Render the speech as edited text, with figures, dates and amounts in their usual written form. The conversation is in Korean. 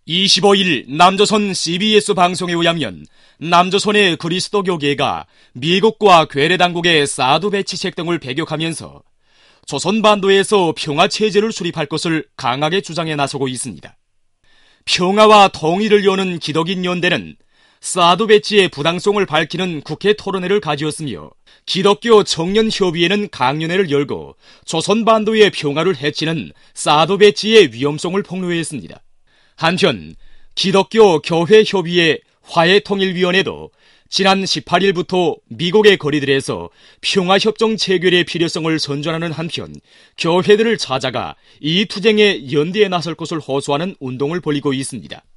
25일 남조선 CBS 방송에 의하면 남조선의 그리스도교계가 미국과 괴뢰당국의 사드 배치책 등을 배격하면서 조선반도에서 평화체제를 수립할 것을 강하게 주장해 나서고 있습니다. 평화와 통일을 여는 기독인 연대는 사드 배치의 부당성을 밝히는 국회 토론회를 가지었으며 기독교 청년협의회는 강연회를 열고 조선반도의 평화를 해치는 사드 배치의 위험성을 폭로했습니다. 한편 기독교 교회협의회 화해통일위원회도 지난 18일부터 미국의 거리들에서 평화협정 체결의 필요성을 선전하는 한편 교회들을 찾아가 이 투쟁에 연대에 나설 것을 호소하는 운동을 벌이고 있습니다.